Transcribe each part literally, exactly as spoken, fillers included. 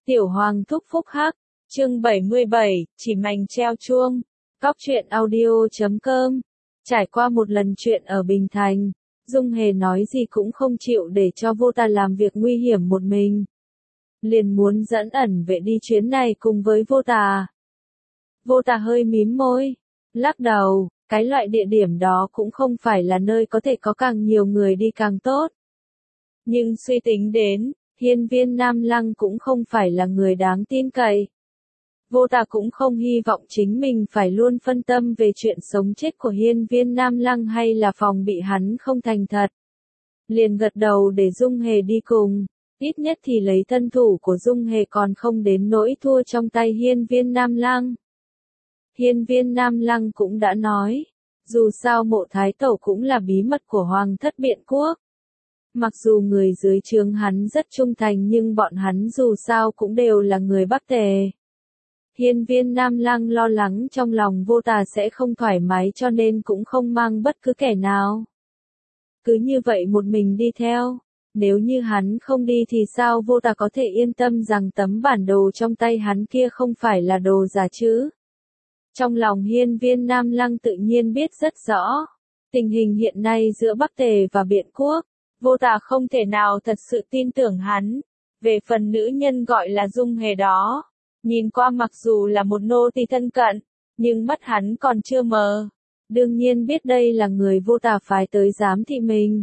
Tiểu Hoàng thúc phúc hắc, chương bảy mươi bảy, chỉ mành treo chuông. Cóc truyện audio chấm com. Trải qua một lần chuyện ở Bình Thành, Dung Hề nói gì cũng không chịu để cho vô tà làm việc nguy hiểm một mình. Liền muốn dẫn ẩn vệ đi chuyến này cùng với vô tà. Vô tà hơi mím môi, lắc đầu, cái loại địa điểm đó cũng không phải là nơi có thể có càng nhiều người đi càng tốt. Nhưng suy tính đến, Hiên Viên Nam Lăng cũng không phải là người đáng tin cậy. Vô tà cũng không hy vọng chính mình phải luôn phân tâm về chuyện sống chết của Hiên Viên Nam Lăng hay là phòng bị hắn không thành thật. Liền gật đầu để Dung Hề đi cùng, ít nhất thì lấy thân thủ của Dung Hề còn không đến nỗi thua trong tay Hiên Viên Nam Lăng. Hiên Viên Nam Lăng cũng đã nói, dù sao Mộ Thái Tẩu cũng là bí mật của Hoàng thất Biện Quốc. Mặc dù người dưới trướng hắn rất trung thành nhưng bọn hắn dù sao cũng đều là người Bắc Tề. Hiên Viên Nam Lăng lo lắng trong lòng vô tà sẽ không thoải mái cho nên cũng không mang bất cứ kẻ nào. Cứ như vậy một mình đi theo, nếu như hắn không đi thì sao vô tà có thể yên tâm rằng tấm bản đồ trong tay hắn kia không phải là đồ giả chứ? Trong lòng Hiên Viên Nam Lăng tự nhiên biết rất rõ, tình hình hiện nay giữa Bắc Tề và Biện Quốc. Vô tà không thể nào thật sự tin tưởng hắn. Về phần nữ nhân gọi là Dung Hề đó, nhìn qua mặc dù là một nô tỳ thân cận, nhưng mắt hắn còn chưa mờ. Đương nhiên biết đây là người vô tà phái tới giám thị mình.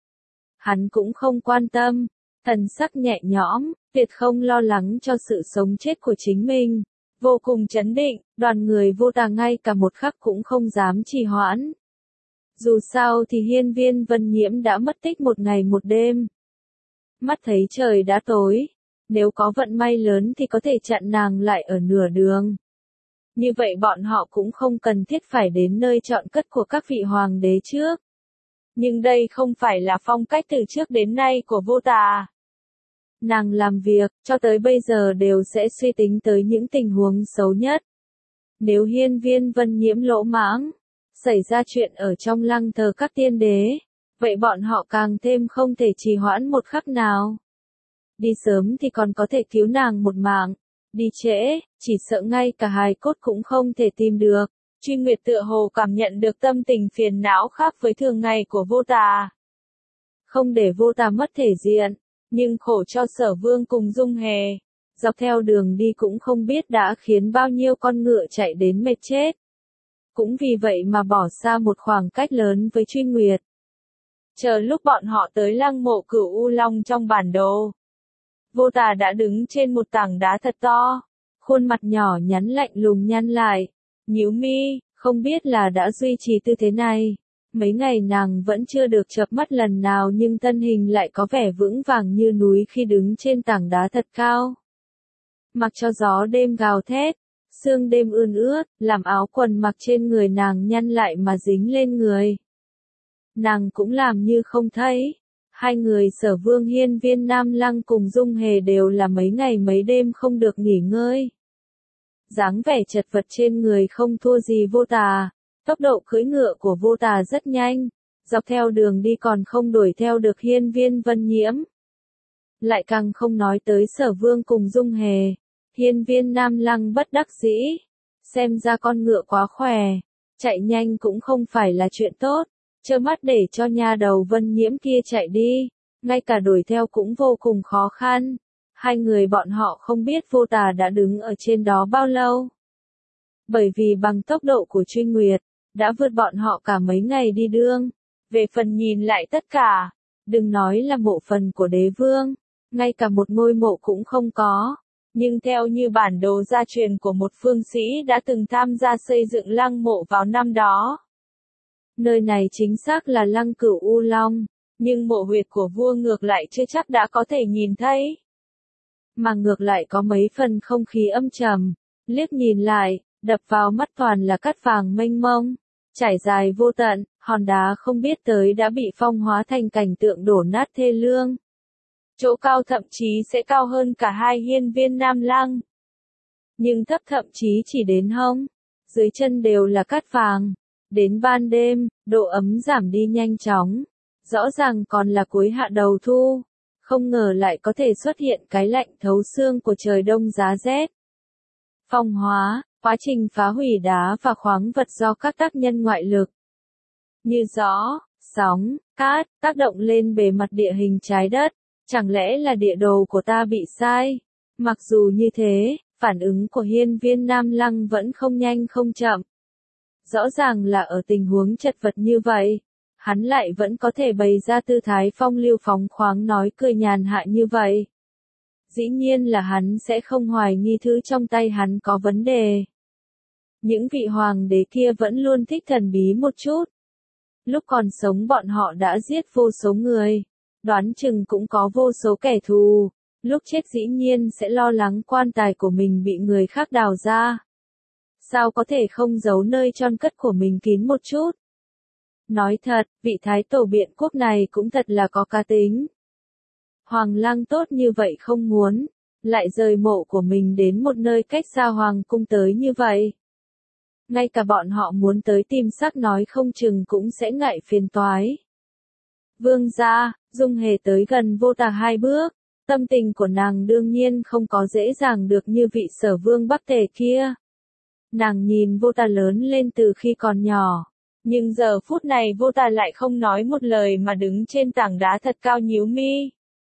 Hắn cũng không quan tâm, thần sắc nhẹ nhõm, tuyệt không lo lắng cho sự sống chết của chính mình. Vô cùng trấn định, đoàn người vô tà ngay cả một khắc cũng không dám trì hoãn. Dù sao thì Hiên Viên Vân Nhiễm đã mất tích một ngày một đêm. Mắt thấy trời đã tối, nếu có vận may lớn thì có thể chặn nàng lại ở nửa đường. Như vậy bọn họ cũng không cần thiết phải đến nơi chọn cất của các vị hoàng đế trước. Nhưng đây không phải là phong cách từ trước đến nay của vô tà. Nàng làm việc, cho tới bây giờ đều sẽ suy tính tới những tình huống xấu nhất. Nếu Hiên Viên Vân Nhiễm lỗ mãng, xảy ra chuyện ở trong lăng thờ các tiên đế, vậy bọn họ càng thêm không thể trì hoãn một khắc nào. Đi sớm thì còn có thể cứu nàng một mạng, đi trễ, chỉ sợ ngay cả hài cốt cũng không thể tìm được. Truy Nguyệt tựa hồ cảm nhận được tâm tình phiền não khác với thường ngày của vô tà. Không để vô tà mất thể diện, nhưng khổ cho Sở Vương cùng Dung Hề. Dọc theo đường đi cũng không biết đã khiến bao nhiêu con ngựa chạy đến mệt chết. Cũng vì vậy mà bỏ xa một khoảng cách lớn với Truy Nguyệt. Chờ lúc bọn họ tới lăng mộ Cửu U Long trong bản đồ, vô tà đã đứng trên một tảng đá thật to, khuôn mặt nhỏ nhắn lạnh lùng nhăn lại, nhíu mi, không biết là đã duy trì tư thế này. Mấy ngày nàng vẫn chưa được chợp mắt lần nào nhưng thân hình lại có vẻ vững vàng như núi khi đứng trên tảng đá thật cao. Mặc cho gió đêm gào thét, sương đêm ươn ướt, làm áo quần mặc trên người nàng nhăn lại mà dính lên người. Nàng cũng làm như không thấy. Hai người Sở Vương Hiên Viên Nam Lăng cùng Dung Hề đều là mấy ngày mấy đêm không được nghỉ ngơi. Dáng vẻ chật vật trên người không thua gì vô tà, tốc độ cưỡi ngựa của vô tà rất nhanh, dọc theo đường đi còn không đuổi theo được Hiên Viên Vân Nhiễm. Lại càng không nói tới Sở Vương cùng Dung Hề. Hiên Viên Nam Lăng bất đắc dĩ, xem ra con ngựa quá khỏe, chạy nhanh cũng không phải là chuyện tốt, trơ mắt để cho nha đầu Vân Nhiễm kia chạy đi, ngay cả đuổi theo cũng vô cùng khó khăn. Hai người bọn họ không biết vô tà đã đứng ở trên đó bao lâu. Bởi vì bằng tốc độ của Truy Nguyệt, đã vượt bọn họ cả mấy ngày đi đường. Về phần nhìn lại tất cả, đừng nói là mộ phần của đế vương, ngay cả một ngôi mộ cũng không có. Nhưng theo như bản đồ gia truyền của một phương sĩ đã từng tham gia xây dựng lăng mộ vào năm đó. Nơi này chính xác là lăng Cửu U Long, nhưng mộ huyệt của vua ngược lại chưa chắc đã có thể nhìn thấy. Mà ngược lại có mấy phần không khí âm trầm, liếc nhìn lại, đập vào mắt toàn là cát vàng mênh mông, trải dài vô tận, hòn đá không biết tới đã bị phong hóa thành cảnh tượng đổ nát thê lương. Chỗ cao thậm chí sẽ cao hơn cả hai Hiên Viên Nam Lăng. Nhưng thấp thậm chí chỉ đến hông, dưới chân đều là cát vàng. Đến ban đêm, độ ấm giảm đi nhanh chóng, rõ ràng còn là cuối hạ đầu thu. Không ngờ lại có thể xuất hiện cái lạnh thấu xương của trời đông giá rét. Phong hóa, quá trình phá hủy đá và khoáng vật do các tác nhân ngoại lực như gió, sóng, cát, tác động lên bề mặt địa hình trái đất. Chẳng lẽ là địa đồ của ta bị sai? Mặc dù như thế, phản ứng của Hiên Viên Nam Lăng vẫn không nhanh không chậm. Rõ ràng là ở tình huống chật vật như vậy, hắn lại vẫn có thể bày ra tư thái phong lưu phóng khoáng nói cười nhàn hạ như vậy. Dĩ nhiên là hắn sẽ không hoài nghi thứ trong tay hắn có vấn đề. Những vị hoàng đế kia vẫn luôn thích thần bí một chút. Lúc còn sống bọn họ đã giết vô số người, đoán chừng cũng có vô số kẻ thù, lúc chết dĩ nhiên sẽ lo lắng quan tài của mình bị người khác đào ra. Sao có thể không giấu nơi tron cất của mình kín một chút? Nói thật, vị thái tổ Biện Quốc này cũng thật là có cá tính. Hoàng lang tốt như vậy không muốn, lại rời mộ của mình đến một nơi cách xa hoàng cung tới như vậy. Ngay cả bọn họ muốn tới tìm xác nói không chừng cũng sẽ ngại phiền toái. Vương gia, Dung Hề tới gần Vô Tà hai bước, tâm tình của nàng đương nhiên không có dễ dàng được như vị Sở Vương Bắc Tề kia. Nàng nhìn Vô Tà lớn lên từ khi còn nhỏ, nhưng giờ phút này Vô Tà lại không nói một lời mà đứng trên tảng đá thật cao nhíu mi.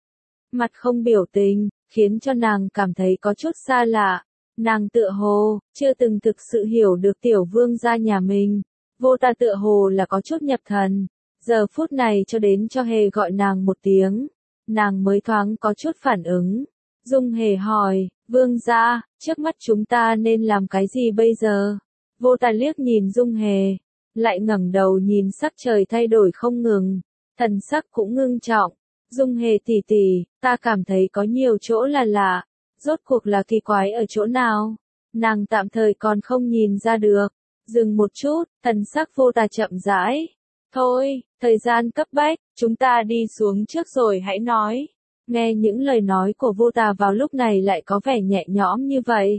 Mặt không biểu tình, khiến cho nàng cảm thấy có chút xa lạ. Nàng tựa hồ, chưa từng thực sự hiểu được tiểu vương gia nhà mình. Vô Tà tựa hồ là có chút nhập thần. Giờ phút này cho đến cho Hề gọi nàng một tiếng, nàng mới thoáng có chút phản ứng. Dung Hề hỏi, vương gia, trước mắt chúng ta nên làm cái gì bây giờ? Vô Tà liếc nhìn Dung Hề, lại ngẩng đầu nhìn sắc trời thay đổi không ngừng, thần sắc cũng ngưng trọng. Dung Hề tỷ tỷ, ta cảm thấy có nhiều chỗ là lạ, rốt cuộc là kỳ quái ở chỗ nào? Nàng tạm thời còn không nhìn ra được. Dừng một chút, thần sắc Vô Tà chậm rãi. Thôi, thời gian cấp bách, chúng ta đi xuống trước rồi hãy nói. Nghe những lời nói của Vô Tà vào lúc này lại có vẻ nhẹ nhõm như vậy.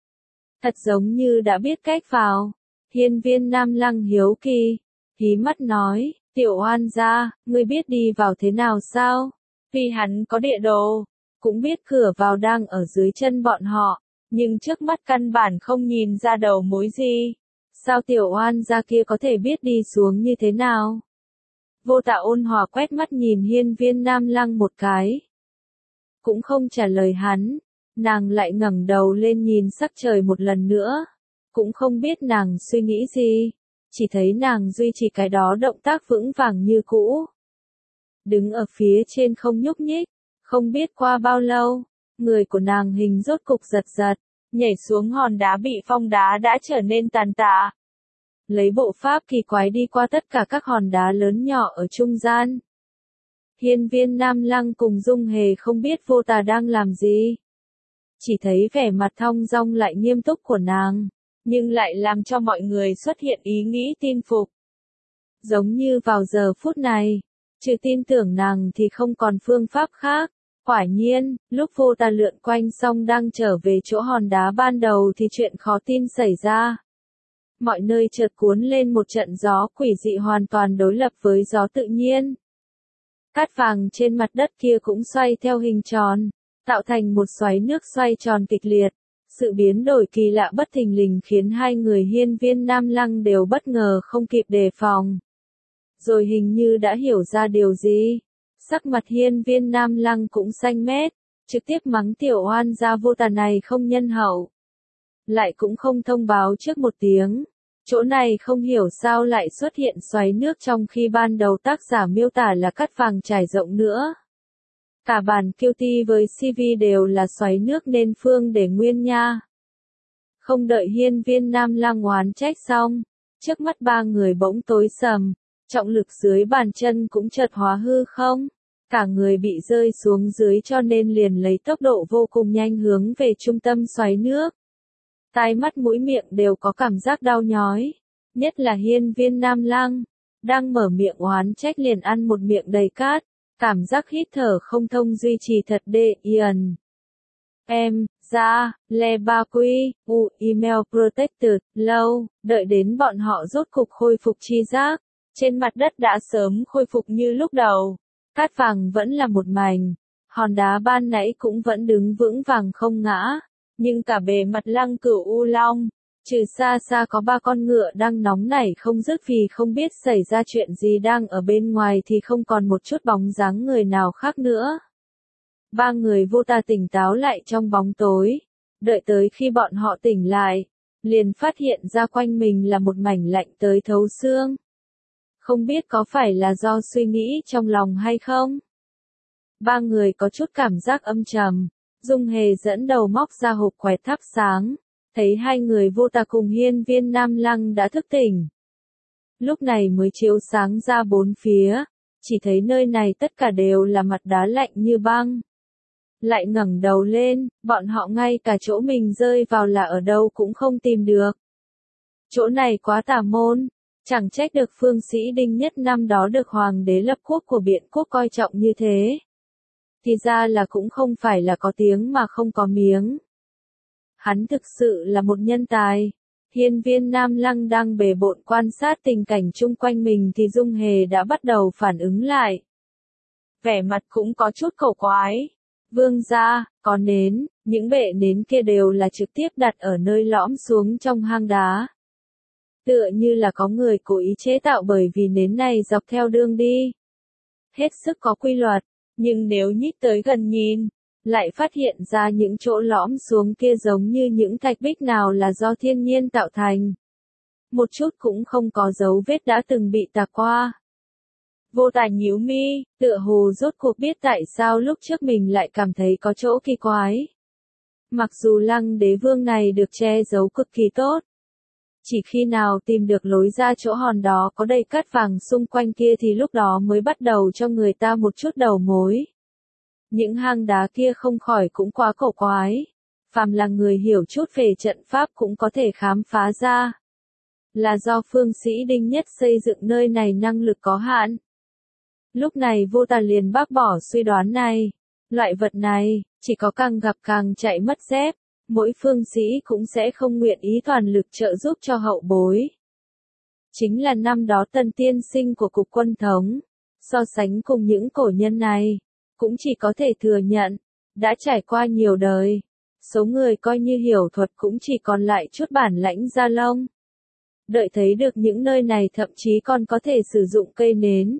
Thật giống như đã biết cách vào. Hiên Viên Nam Lăng hiếu kỳ, hí mắt nói, tiểu oan gia, ngươi biết đi vào thế nào sao? Vì hắn có địa đồ, cũng biết cửa vào đang ở dưới chân bọn họ, nhưng trước mắt căn bản không nhìn ra đầu mối gì. Sao tiểu oan gia kia có thể biết đi xuống như thế nào? Vô Tà ôn hòa quét mắt nhìn Hiên Viên Nam Lăng một cái. Cũng không trả lời hắn, nàng lại ngẩng đầu lên nhìn sắc trời một lần nữa. Cũng không biết nàng suy nghĩ gì, chỉ thấy nàng duy trì cái đó động tác vững vàng như cũ. Đứng ở phía trên không nhúc nhích, không biết qua bao lâu, người của nàng hình rốt cục giật giật, nhảy xuống hòn đá bị phong đá đã trở nên tàn tạ. Lấy bộ pháp kỳ quái đi qua tất cả các hòn đá lớn nhỏ ở trung gian. Hiên Viên Nam Lăng cùng Dung Hề không biết Vô Tà đang làm gì. Chỉ thấy vẻ mặt thong dong lại nghiêm túc của nàng, nhưng lại làm cho mọi người xuất hiện ý nghĩ tin phục. Giống như vào giờ phút này, trừ tin tưởng nàng thì không còn phương pháp khác. Quả nhiên, lúc Vô Tà lượn quanh xong đang trở về chỗ hòn đá ban đầu thì chuyện khó tin xảy ra. Mọi nơi chợt cuốn lên một trận gió quỷ dị hoàn toàn đối lập với gió tự nhiên. Cát vàng trên mặt đất kia cũng xoay theo hình tròn, tạo thành một xoáy nước xoay tròn kịch liệt. Sự biến đổi kỳ lạ bất thình lình khiến hai người Hiên Viên Nam Lăng đều bất ngờ không kịp đề phòng. Rồi hình như đã hiểu ra điều gì. Sắc mặt Hiên Viên Nam Lăng cũng xanh mét, trực tiếp mắng tiểu oan gia Vô Tà này không nhân hậu. Lại cũng không thông báo trước một tiếng. Chỗ này không hiểu sao lại xuất hiện xoáy nước trong khi ban đầu tác giả miêu tả là cát vàng trải rộng nữa. Cả bản Kiêu Ti với xê vê đều là xoáy nước nên Phương để nguyên nha. Không đợi Hiên Viên Nam Lăng oán trách xong, trước mắt ba người bỗng tối sầm, trọng lực dưới bàn chân cũng chợt hóa hư không. Cả người bị rơi xuống dưới cho nên liền lấy tốc độ vô cùng nhanh hướng về trung tâm xoáy nước. Tai mắt mũi miệng đều có cảm giác đau nhói, nhất là Hiên Viên Nam Lăng, đang mở miệng oán trách liền ăn một miệng đầy cát, cảm giác hít thở không thông duy trì thật đê yên. Em, ra, le ba quy, u, email protected, lâu, đợi đến bọn họ rốt cục khôi phục tri giác, trên mặt đất đã sớm khôi phục như lúc đầu, cát vàng vẫn là một mảnh, Hòn đá ban nãy cũng vẫn đứng vững vàng không ngã, nhưng cả bề mặt Lăng Cửu U Long, trừ xa xa có ba con ngựa đang nóng nảy không dứt vì không biết xảy ra chuyện gì đang ở bên ngoài thì không còn một chút bóng dáng người nào khác nữa. Ba người vô tà tỉnh táo lại trong bóng tối, đợi tới khi bọn họ tỉnh lại, liền phát hiện ra quanh mình là một mảnh lạnh tới thấu xương. Không biết có phải là do suy nghĩ trong lòng hay không? Ba người có chút cảm giác âm trầm, Dung Hề dẫn đầu móc ra hộp quẹt thắp sáng, thấy hai người vô tà cùng hiên viên Nam Lăng đã thức tỉnh. Lúc này mới chiếu sáng ra bốn phía, chỉ thấy nơi này tất cả đều là mặt đá lạnh như băng. Lại ngẩng đầu lên, bọn họ ngay cả chỗ mình rơi vào là ở đâu cũng không tìm được. Chỗ này quá tà môn, chẳng trách được phương sĩ Đinh Nhất năm đó được hoàng đế lập quốc của Biện Quốc coi trọng như thế. Thì ra là cũng không phải là có tiếng mà không có miếng. Hắn thực sự là một nhân tài. Hiên viên Nam Lăng đang bề bộn quan sát tình cảnh chung quanh mình thì Dung Hề đã bắt đầu phản ứng lại. Vẻ mặt cũng có chút cổ quái. Vương gia, có nến, những bệ nến kia đều là trực tiếp đặt ở nơi lõm xuống trong hang đá. Tựa như là có người cố ý chế tạo bởi vì nến này dọc theo đường đi. Hết sức có quy luật, nhưng nếu nhích tới gần nhìn, lại phát hiện ra những chỗ lõm xuống kia giống như những thạch bích nào là do thiên nhiên tạo thành. Một chút cũng không có dấu vết đã từng bị tạc qua. Vô Tà nhíu mi, tựa hồ rốt cuộc biết tại sao lúc trước mình lại cảm thấy có chỗ kỳ quái. Mặc dù Lăng Đế Vương này được che giấu cực kỳ tốt, chỉ khi nào tìm được lối ra chỗ hòn đó có đầy cát vàng xung quanh kia thì lúc đó mới bắt đầu cho người ta một chút đầu mối. Những hang đá kia không khỏi cũng quá cổ quái. Phàm là người hiểu chút về trận pháp cũng có thể khám phá ra. Là do phương sĩ Đinh Nhất xây dựng nơi này năng lực có hạn. Lúc này Vô Tà liền bác bỏ suy đoán này. Loại vật này, chỉ có càng gặp càng chạy mất dép. Mỗi phương sĩ cũng sẽ không nguyện ý toàn lực trợ giúp cho hậu bối. Chính là năm đó Tân tiên sinh của cục quân thống. So sánh cùng những cổ nhân này, cũng chỉ có thể thừa nhận, đã trải qua nhiều đời. Số người coi như hiểu thuật cũng chỉ còn lại chút bản lãnh da lông. Đợi thấy được những nơi này thậm chí còn có thể sử dụng cây nến.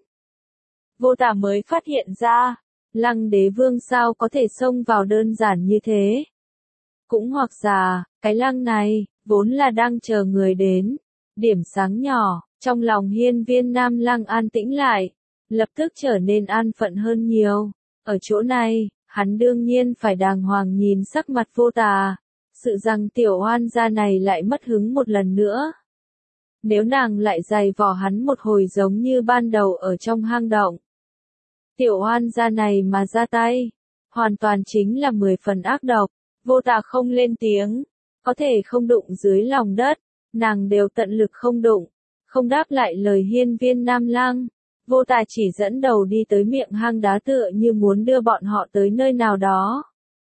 Vô Tà mới phát hiện ra, Lăng Đế Vương sao có thể xông vào đơn giản như thế. Cũng hoặc là, cái lăng này, vốn là đang chờ người đến. Điểm sáng nhỏ, trong lòng hiên viên Nam Lăng an tĩnh lại, lập tức trở nên an phận hơn nhiều. Ở chỗ này, hắn đương nhiên phải đàng hoàng nhìn sắc mặt Vô Tà. Sự rằng tiểu oan gia này lại mất hứng một lần nữa. Nếu nàng lại giày vò hắn một hồi giống như ban đầu ở trong hang động. Tiểu oan gia này mà ra tay, hoàn toàn chính là mười phần ác độc. Vô Tà không lên tiếng, có thể không đụng dưới lòng đất, nàng đều tận lực không đụng, không đáp lại lời hiên viên Nam Lăng. Vô Tà chỉ dẫn đầu đi tới miệng hang đá tựa như muốn đưa bọn họ tới nơi nào đó.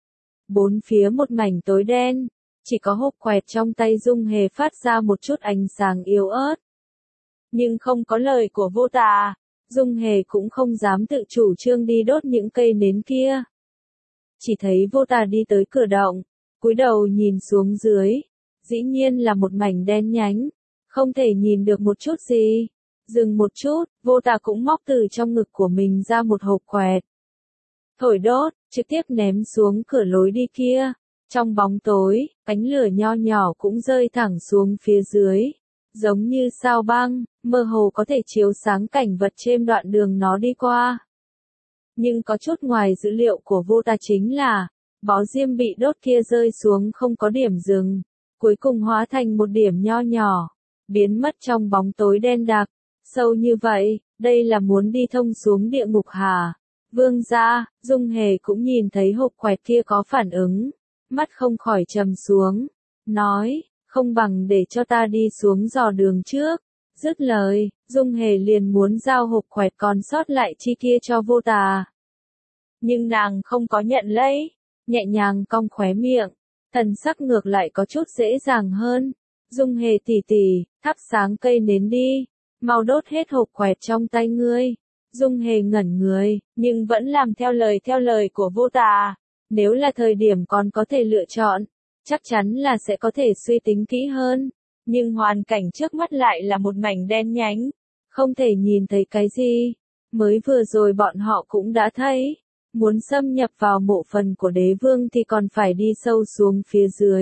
Bốn phía một mảnh tối đen, chỉ có hộp quẹt trong tay Dung Hề phát ra một chút ánh sáng yếu ớt. Nhưng không có lời của Vô Tà, Dung Hề cũng không dám tự chủ trương đi đốt những cây nến kia. Chỉ thấy Vô Tà đi tới cửa động, cúi đầu nhìn xuống dưới, dĩ nhiên là một mảnh đen nhánh, không thể nhìn được một chút gì. Dừng một chút, Vô Tà cũng móc từ trong ngực của mình ra một hộp quẹt. Thổi đốt, trực tiếp ném xuống cửa lối đi kia. Trong bóng tối, cánh lửa nho nhỏ cũng rơi thẳng xuống phía dưới. Giống như sao băng, mơ hồ có thể chiếu sáng cảnh vật trên đoạn đường nó đi qua. Nhưng có chút ngoài dữ liệu của Vô Tà chính là, bó diêm bị đốt kia rơi xuống không có điểm dừng. Cuối cùng hóa thành một điểm nho nhỏ, biến mất trong bóng tối đen đặc. Sâu như vậy, đây là muốn đi thông xuống địa ngục hả? Vương gia, Dung Hề cũng nhìn thấy hộp quẹt kia có phản ứng, mắt không khỏi trầm xuống, nói, không bằng để cho ta đi xuống dò đường trước. Dứt lời, Dung Hề liền muốn giao hộp quẹt còn sót lại chi kia cho Vô Tà. Nhưng nàng không có nhận lấy, nhẹ nhàng cong khóe miệng, thần sắc ngược lại có chút dễ dàng hơn. Dung Hề tỉ tỉ, thắp sáng cây nến đi. Mau đốt hết hộp quẹt trong tay ngươi. Dung Hề ngẩn người, nhưng vẫn làm theo lời theo lời của vô tà. Nếu là thời điểm còn có thể lựa chọn, chắc chắn là sẽ có thể suy tính kỹ hơn. Nhưng hoàn cảnh trước mắt lại là một mảnh đen nhánh, không thể nhìn thấy cái gì. Mới vừa rồi bọn họ cũng đã thấy, muốn xâm nhập vào mộ phần của đế vương thì còn phải đi sâu xuống phía dưới.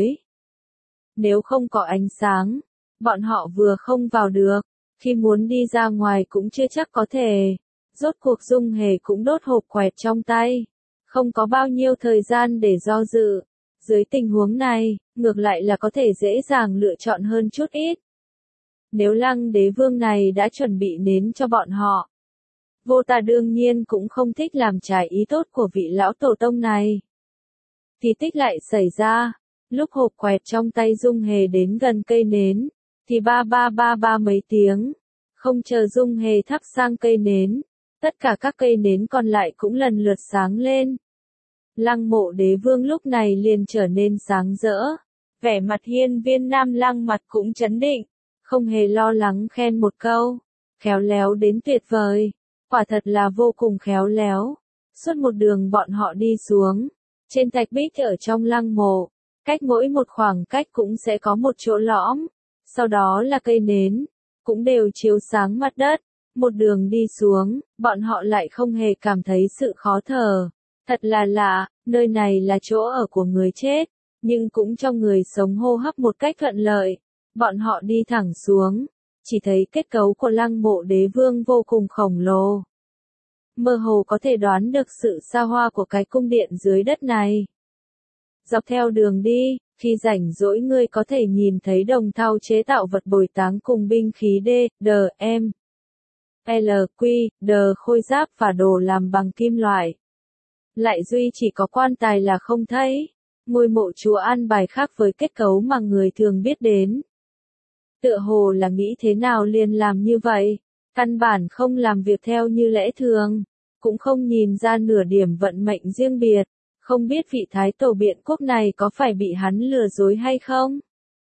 Nếu không có ánh sáng, bọn họ vừa không vào được, khi muốn đi ra ngoài cũng chưa chắc có thể. Rốt cuộc Dung Hề cũng đốt hộp quẹt trong tay, không có bao nhiêu thời gian để do dự. Dưới tình huống này, ngược lại là có thể dễ dàng lựa chọn hơn chút ít. Nếu Lăng đế vương này đã chuẩn bị nến cho bọn họ, vô tà đương nhiên cũng không thích làm trái ý tốt của vị lão tổ tông này. Kỳ tích lại xảy ra, lúc hộp quẹt trong tay Dung Hề đến gần cây nến, thì ba ba ba ba mấy tiếng, không chờ Dung Hề thắp sang cây nến, tất cả các cây nến còn lại cũng lần lượt sáng lên. Lăng mộ đế vương lúc này liền trở nên sáng rỡ, vẻ mặt hiên viên nam lăng mặt cũng chấn định, không hề lo lắng khen một câu, khéo léo đến tuyệt vời, quả thật là vô cùng khéo léo. Suốt một đường bọn họ đi xuống, trên thạch bích ở trong lăng mộ, cách mỗi một khoảng cách cũng sẽ có một chỗ lõm, sau đó là cây nến, cũng đều chiếu sáng mặt đất. Một đường đi xuống, bọn họ lại không hề cảm thấy sự khó thở. Thật là lạ, nơi này là chỗ ở của người chết, nhưng cũng cho người sống hô hấp một cách thuận lợi. Bọn họ đi thẳng xuống, chỉ thấy kết cấu của lăng mộ đế vương vô cùng khổng lồ. Mơ hồ có thể đoán được sự xa hoa của cái cung điện dưới đất này. Dọc theo đường đi, khi rảnh rỗi ngươi có thể nhìn thấy đồng thau chế tạo vật bồi táng cùng binh khí D, D, M, L, Q, D, khôi giáp và đồ làm bằng kim loại. Lại duy chỉ có quan tài là không thấy. Ngôi mộ chúa an bài khác với kết cấu mà người thường biết đến. Tựa hồ là nghĩ thế nào liền làm như vậy, căn bản không làm việc theo như lẽ thường, cũng không nhìn ra nửa điểm vận mệnh riêng biệt, không biết vị thái tổ biện quốc này có phải bị hắn lừa dối hay không.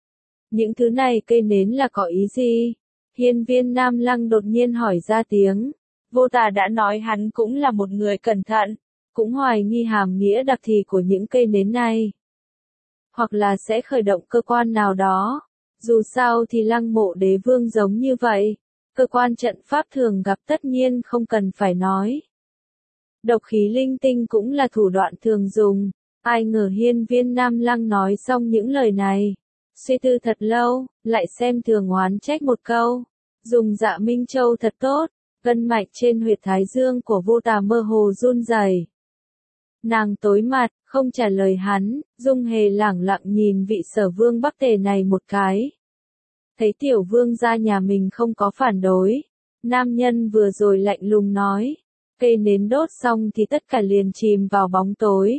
Những thứ này cây nến là có ý gì? Hiên viên Nam Lăng đột nhiên hỏi ra tiếng. Vô tà đã nói hắn cũng là một người cẩn thận, cũng hoài nghi hàm nghĩa đặc thì của những cây nến này. Hoặc là sẽ khởi động cơ quan nào đó. Dù sao thì lăng mộ đế vương giống như vậy. Cơ quan trận pháp thường gặp tất nhiên không cần phải nói. Độc khí linh tinh cũng là thủ đoạn thường dùng. Ai ngờ hiên viên Nam Lăng nói xong những lời này. Suy tư thật lâu, lại xem thường oán trách một câu. Dùng Dạ Minh Châu thật tốt. Gân mạch trên huyệt thái dương của vô tà mơ hồ run rẩy. Nàng tối mặt, không trả lời hắn, Dung Hề lẳng lặng nhìn vị Sở Vương Bắc Tề này một cái. Thấy tiểu vương gia nhà mình không có phản đối. Nam nhân vừa rồi lạnh lùng nói. Cây nến đốt xong thì tất cả liền chìm vào bóng tối.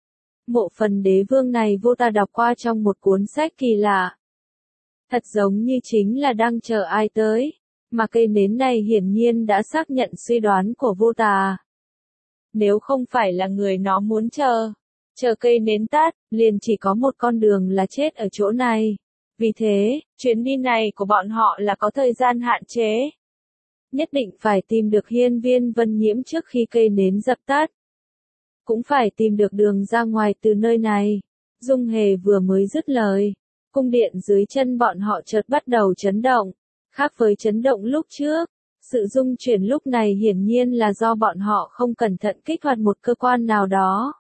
Mộ phần đế vương này vô tà đọc qua trong một cuốn sách kỳ lạ. Thật giống như chính là đang chờ ai tới. Mà cây nến này hiển nhiên đã xác nhận suy đoán của vô tà. Nếu không phải là người nó muốn chờ, chờ cây nến tắt, liền chỉ có một con đường là chết ở chỗ này. Vì thế, chuyến đi này của bọn họ là có thời gian hạn chế. Nhất định phải tìm được hiên viên Vân Nhiễm trước khi cây nến dập tắt. Cũng phải tìm được đường ra ngoài từ nơi này. Dung Hề vừa mới dứt lời. Cung điện dưới chân bọn họ chợt bắt đầu chấn động. Khác với chấn động lúc trước, sự rung chuyển lúc này hiển nhiên là do bọn họ không cẩn thận kích hoạt một cơ quan nào đó.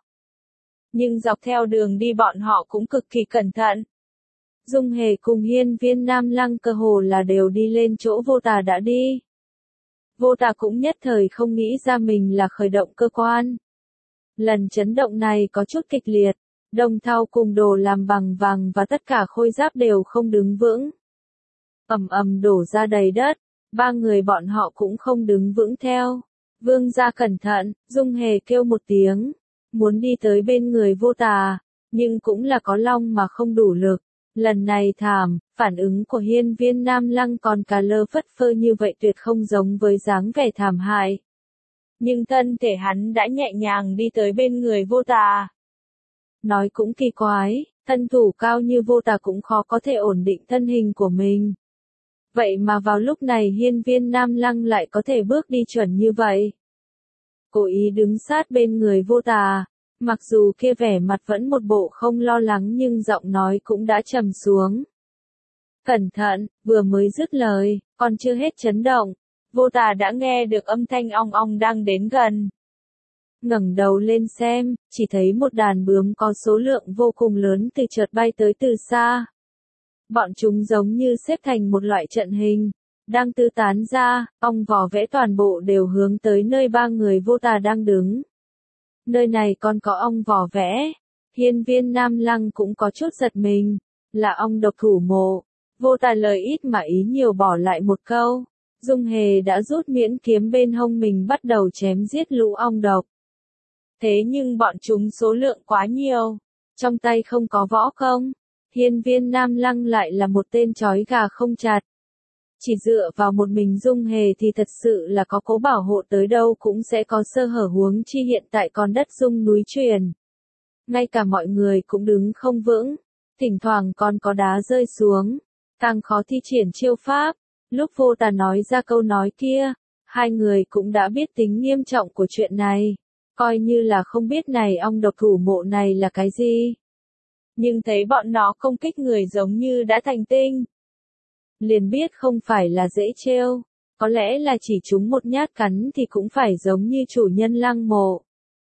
Nhưng dọc theo đường đi bọn họ cũng cực kỳ cẩn thận. Dung Hề cùng hiên viên Nam Lăng cơ hồ là đều đi lên chỗ vô tà đã đi. Vô tà cũng nhất thời không nghĩ ra mình là khởi động cơ quan. Lần chấn động này có chút kịch liệt, đồng thau cùng đồ làm bằng vàng và tất cả khôi giáp đều không đứng vững. Ầm ầm đổ ra đầy đất, ba người bọn họ cũng không đứng vững theo. Vương gia cẩn thận, Dung Hề kêu một tiếng, muốn đi tới bên người vô tà, nhưng cũng là có long mà không đủ lực. Lần này thảm, phản ứng của hiên viên Nam Lăng còn cả lơ phất phơ như vậy tuyệt không giống với dáng vẻ thảm hại. Nhưng thân thể hắn đã nhẹ nhàng đi tới bên người vô tà. Nói cũng kỳ quái, thân thủ cao như vô tà cũng khó có thể ổn định thân hình của mình. Vậy mà vào lúc này hiên viên Nam Lăng lại có thể bước đi chuẩn như vậy. Cố ý đứng sát bên người Vô Tà, mặc dù kia vẻ mặt vẫn một bộ không lo lắng nhưng giọng nói cũng đã trầm xuống. Cẩn thận, vừa mới dứt lời, còn chưa hết chấn động, Vô Tà đã nghe được âm thanh ong ong đang đến gần. Ngẩng đầu lên xem, chỉ thấy một đàn bướm có số lượng vô cùng lớn từ chợt bay tới từ xa. Bọn chúng giống như xếp thành một loại trận hình, đang tứ tán ra, ong vỏ vẽ toàn bộ đều hướng tới nơi ba người Vô Tà đang đứng. Nơi này còn có ong vỏ vẽ, hiên viên Nam Lăng cũng có chút giật mình, là ong độc thủ mộ. Vô Tà lời ít mà ý nhiều bỏ lại một câu, Dung Hề đã rút miễn kiếm bên hông mình bắt đầu chém giết lũ ong độc. Thế nhưng bọn chúng số lượng quá nhiều, trong tay không có võ công, hiên viên Nam Lăng lại là một tên trói gà không chặt. Chỉ dựa vào một mình Dung Hề thì thật sự là có cố bảo hộ tới đâu cũng sẽ có sơ hở, huống chi hiện tại còn đất rung núi chuyển. Ngay cả mọi người cũng đứng không vững, thỉnh thoảng còn có đá rơi xuống, càng khó thi triển chiêu pháp. Lúc Vô Tà nói ra câu nói kia, hai người cũng đã biết tính nghiêm trọng của chuyện này, coi như là không biết này ong độc thủ mộ này là cái gì. Nhưng thấy bọn nó công kích người giống như đã thành tinh, liền biết không phải là dễ trêu, có lẽ là chỉ chúng một nhát cắn thì cũng phải giống như chủ nhân lăng mộ.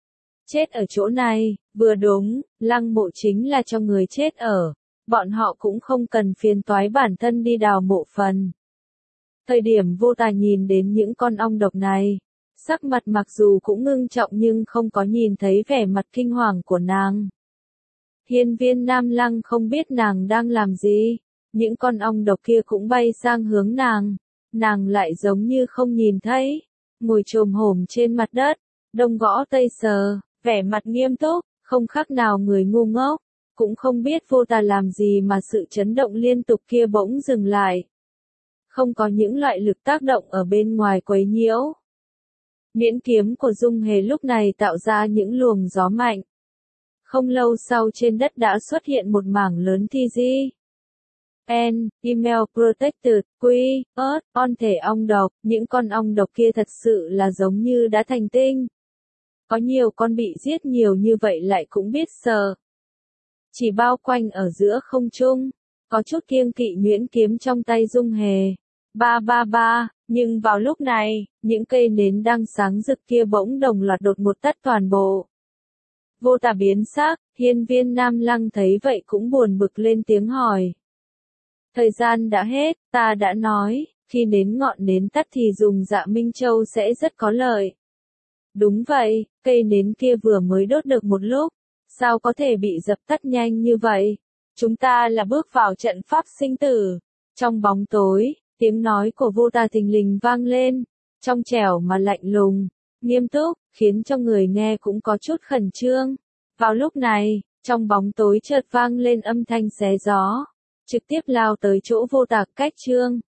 Chết ở chỗ này, vừa đúng, lăng mộ chính là cho người chết ở, bọn họ cũng không cần phiền toái bản thân đi đào mộ phần. Thời điểm Vô Tà nhìn đến những con ong độc này, sắc mặt mặc dù cũng ngưng trọng nhưng không có nhìn thấy vẻ mặt kinh hoàng của nàng. Hiên viên Nam Lăng không biết nàng đang làm gì, những con ong độc kia cũng bay sang hướng nàng, nàng lại giống như không nhìn thấy, ngồi chồm hổm trên mặt đất, đông gõ tây sờ, vẻ mặt nghiêm túc, không khác nào người ngu ngốc, cũng không biết Vô Tà làm gì mà sự chấn động liên tục kia bỗng dừng lại. Không có những loại lực tác động ở bên ngoài quấy nhiễu. Miễn kiếm của Dung Hề lúc này tạo ra những luồng gió mạnh. Không lâu sau trên đất đã xuất hiện một mảng lớn thi di. N, Email Protected, Q, Earth, on thể ong độc, những con ong độc kia thật sự là giống như đã thành tinh. Có nhiều con bị giết nhiều như vậy lại cũng biết sợ. Chỉ bao quanh ở giữa không trung, có chút kiêng kỵ nhuyễn kiếm trong tay Dung Hề. Ba ba ba, nhưng vào lúc này, những cây nến đang sáng rực kia bỗng đồng loạt đột một tắt toàn bộ. Vô Tà biến sắc, hiên viên Nam Lăng thấy vậy cũng buồn bực lên tiếng hỏi. Thời gian đã hết, ta đã nói, khi nến ngọn nến tắt thì dùng Dạ Minh Châu sẽ rất có lợi. Đúng vậy, cây nến kia vừa mới đốt được một lúc, sao có thể bị dập tắt nhanh như vậy? Chúng ta là bước vào trận pháp sinh tử. Trong bóng tối, tiếng nói của Vô Tà thình lình vang lên, trong trẻo mà lạnh lùng, nghiêm túc, khiến cho người nghe cũng có chút khẩn trương. Vào lúc này, trong bóng tối chợt vang lên âm thanh xé gió, trực tiếp lao tới chỗ Vô Tà cách chương.